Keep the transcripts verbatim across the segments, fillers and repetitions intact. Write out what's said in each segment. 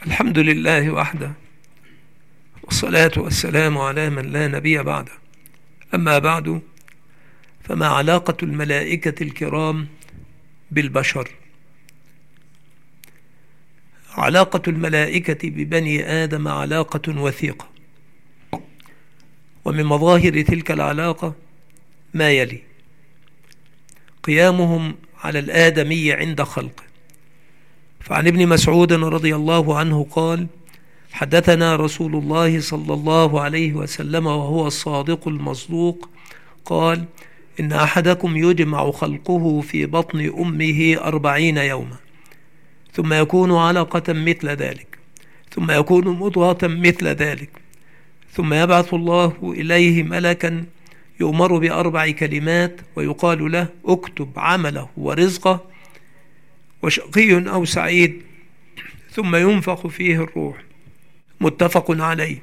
الحمد لله وحده، والصلاة والسلام على من لا نبي بعده. أما بعد، فما علاقة الملائكة الكرام بالبشر؟ علاقة الملائكة ببني آدم علاقة وثيقة، ومن مظاهر تلك العلاقة ما يلي: قيامهم على الآدمي عند خلقه. فعن ابن مسعود رضي الله عنه قال: حدثنا رسول الله صلى الله عليه وسلم وهو الصادق المصدوق قال: إن أحدكم يجمع خلقه في بطن أمه أربعين يوما، ثم يكون علقة مثل ذلك، ثم يكون مضغة مثل ذلك، ثم يبعث الله إليه ملكا يؤمر بأربع كلمات ويقال له: اكتب عمله ورزقه وشقي أو سعيد، ثم ينفخ فيه الروح. متفق عليه.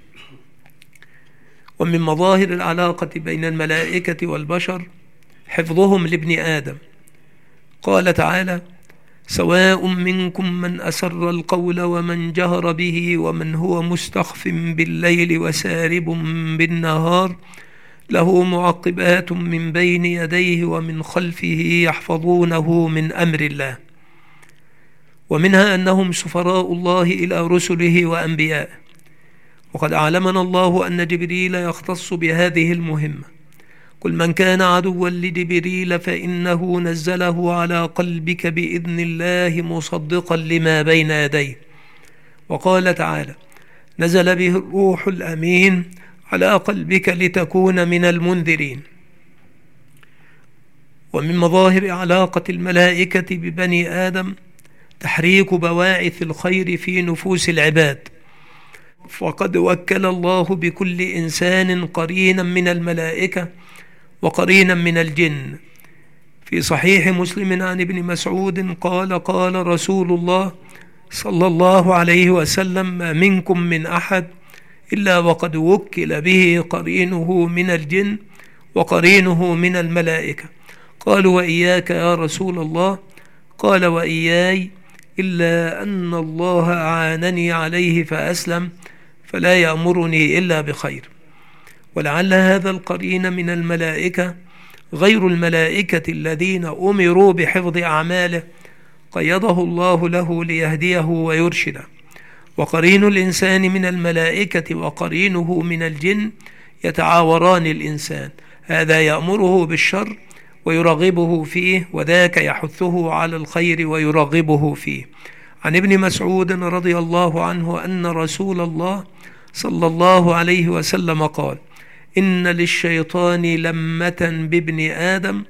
ومن مظاهر العلاقة بين الملائكة والبشر حفظهم لابن آدم. قال تعالى: سواء منكم من أسر القول ومن جهر به ومن هو مستخف بالليل وسارب بالنهار له معقبات من بين يديه ومن خلفه يحفظونه من أمر الله. ومنها أنهم سفراء الله إلى رسله وأنبيائه، وقد أعلمنا الله أن جبريل يختص بهذه المهمة: قل من كان عدوا لجبريل فإنه نزله على قلبك بإذن الله مصدقا لما بين يديه. وقال تعالى: نزل به الروح الأمين على قلبك لتكون من المنذرين. ومن مظاهر علاقة الملائكة ببني آدم تحريك بواعث الخير في نفوس العباد، فقد وكل الله بكل إنسان قرينا من الملائكة وقرينا من الجن. في صحيح مسلم عن ابن مسعود قال: قال رسول الله صلى الله عليه وسلم: ما منكم من أحد إلا وقد وكل به قرينه من الجن وقرينه من الملائكة. قالوا: وإياك يا رسول الله؟ قال: وإياي، إلا أن الله أعانني عليه فأسلم، فلا يأمرني إلا بخير. ولعل هذا القرين من الملائكة غير الملائكة الذين أمروا بحفظ أعماله قيضه الله له ليهديه ويرشده. وقرين الإنسان من الملائكة وقرينه من الجن يتعاوران الإنسان، هذا يأمره بالشر ويرغبه فيه، وذاك يحثه على الخير ويرغبه فيه. عن ابن مسعود رضي الله عنه أن رسول الله صلى الله عليه وسلم قال: إن للشيطان لمة بابن آدم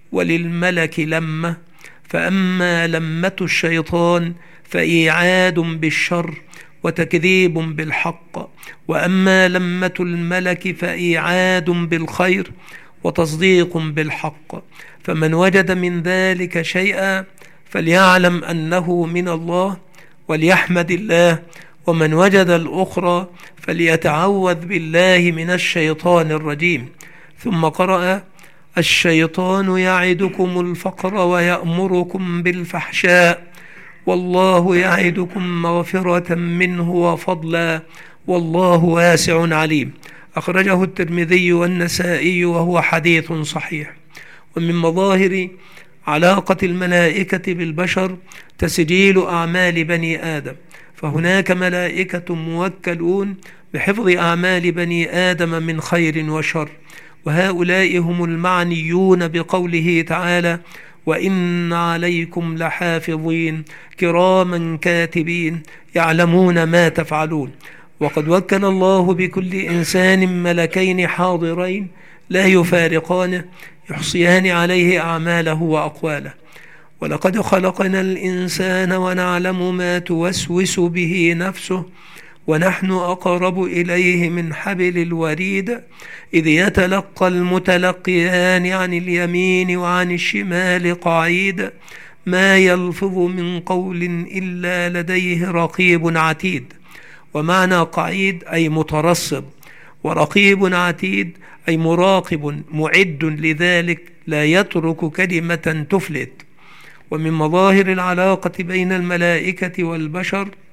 وللملك لمة، فأما لمة الشيطان فإيعاد بالشر وتكذيب بالحق، وأما لمة الملك فإيعاد بالخير وتصديق بالحق. فمن وجد من ذلك شيئا فليعلم أنه من الله وليحمد الله، ومن وجد الأخرى فليتعوذ بالله من الشيطان الرجيم. ثم قرأ: الشيطان يعدكم الفقر ويأمركم بالفحشاء والله يعدكم مغفرة منه وفضلا والله واسع عليم. أخرجه الترمذي والنسائي وهو حديث صحيح. ومن مظاهر علاقة الملائكة بالبشر تسجيل أعمال بني آدم، فهناك ملائكة موكلون بحفظ أعمال بني آدم من خير وشر، وهؤلاء هم المعنيون بقوله تعالى: وإن عليكم لحافظين كراما كاتبين يعلمون ما تفعلون. وقد وكل الله بكل إنسان ملكين حاضرين لا يفارقانه يحصيان عليه أعماله وأقواله. ولقد خلقنا الإنسان ونعلم ما توسوس به نفسه ونحن أقرب إليه من حبل الوريد إذ يتلقى المتلقيان عن اليمين وعن الشمال قعيد ما يلفظ من قول إلا لديه رقيب عتيد. ومعنى قعيد أي مترصد، ورقيب عتيد أي مراقب معد لذلك لا يترك كلمة تفلت. ومن مظاهر العلاقة بين الملائكة والبشر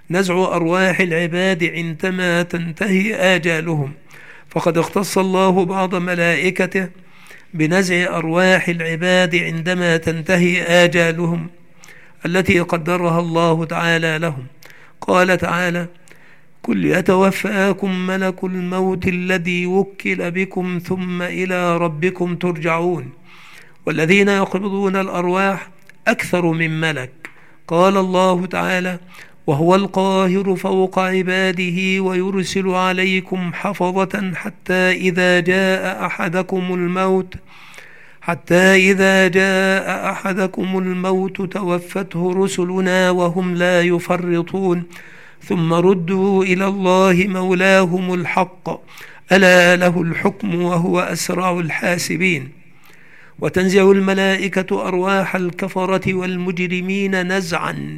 نزع أرواح العباد عندما تنتهي آجالهم، فقد اختص الله بعض ملائكته بنزع أرواح العباد عندما تنتهي آجالهم التي قدرها الله تعالى لهم. قال تعالى: قل يتوفاكم ملك الموت الذي وكل بكم ثم إلى ربكم ترجعون. والذين يقبضون الأرواح أكثر من ملك. قال الله تعالى: وهو القاهر فوق عباده ويرسل عليكم حفظة حتى إذا جاء أحدكم الموت حتى إذا جاء أحدكم الموت توفته رسلنا وهم لا يفرطون ثم ردوا إلى الله مولاهم الحق ألا له الحكم وهو أسرع الحاسبين. وتنزع الملائكة أرواح الكفرة والمجرمين نزعا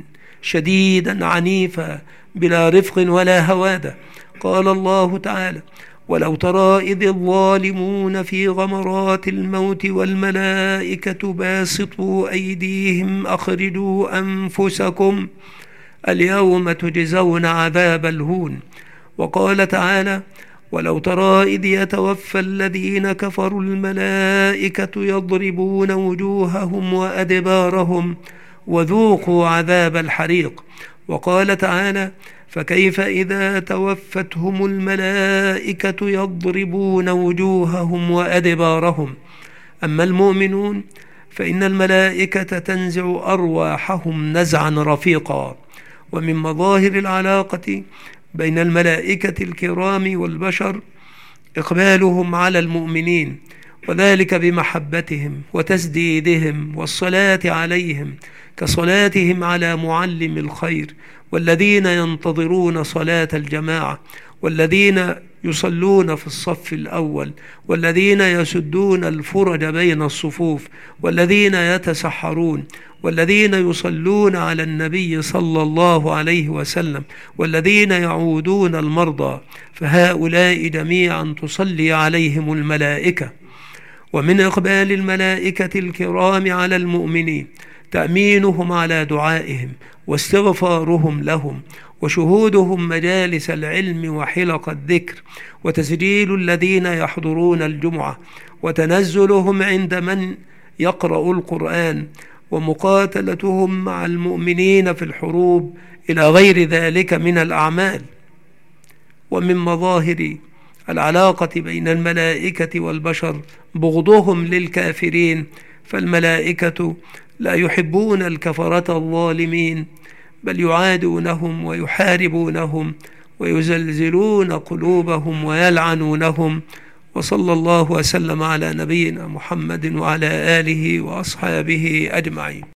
شديدا عنيفا بلا رفق ولا هوادة. قال الله تعالى: ولو ترى إذ الظالمون في غمرات الموت والملائكة باسطوا أيديهم أخرجوا أنفسكم اليوم تجزون عذاب الهون. وقال تعالى: ولو ترى إذ يتوفى الذين كفروا الملائكة يضربون وجوههم وأدبارهم وذوقوا عذاب الحريق. وقال تعالى: فكيف إذا توفتهم الملائكة يضربون وجوههم وأدبارهم. أما المؤمنون فإن الملائكة تنزع أرواحهم نزعا رفيقا. ومن مظاهر العلاقة بين الملائكة الكرام والبشر إقبالهم على المؤمنين، وذلك بمحبتهم وتسديدهم والصلاة عليهم كصلاتهم على معلم الخير، والذين ينتظرون صلاة الجماعة، والذين يصلون في الصف الأول، والذين يسدون الفرج بين الصفوف، والذين يتسحرون، والذين يصلون على النبي صلى الله عليه وسلم، والذين يعودون المرضى، فهؤلاء جميعا تصلي عليهم الملائكة. ومن إقبال الملائكة الكرام على المؤمنين تأمينهم على دعائهم واستغفارهم لهم، وشهودهم مجالس العلم وحلق الذكر، وتسجيل الذين يحضرون الجمعة، وتنزلهم عند من يقرأ القرآن، ومقاتلتهم مع المؤمنين في الحروب إلى غير ذلك من الأعمال. ومن مظاهر العلاقة بين الملائكة والبشر بغضهم للكافرين، فالملائكة لا يحبون الكفرة الظالمين، بل يعادونهم ويحاربونهم ويزلزلون قلوبهم ويلعنونهم. وصلى الله وسلم على نبينا محمد وعلى آله وأصحابه أجمعين.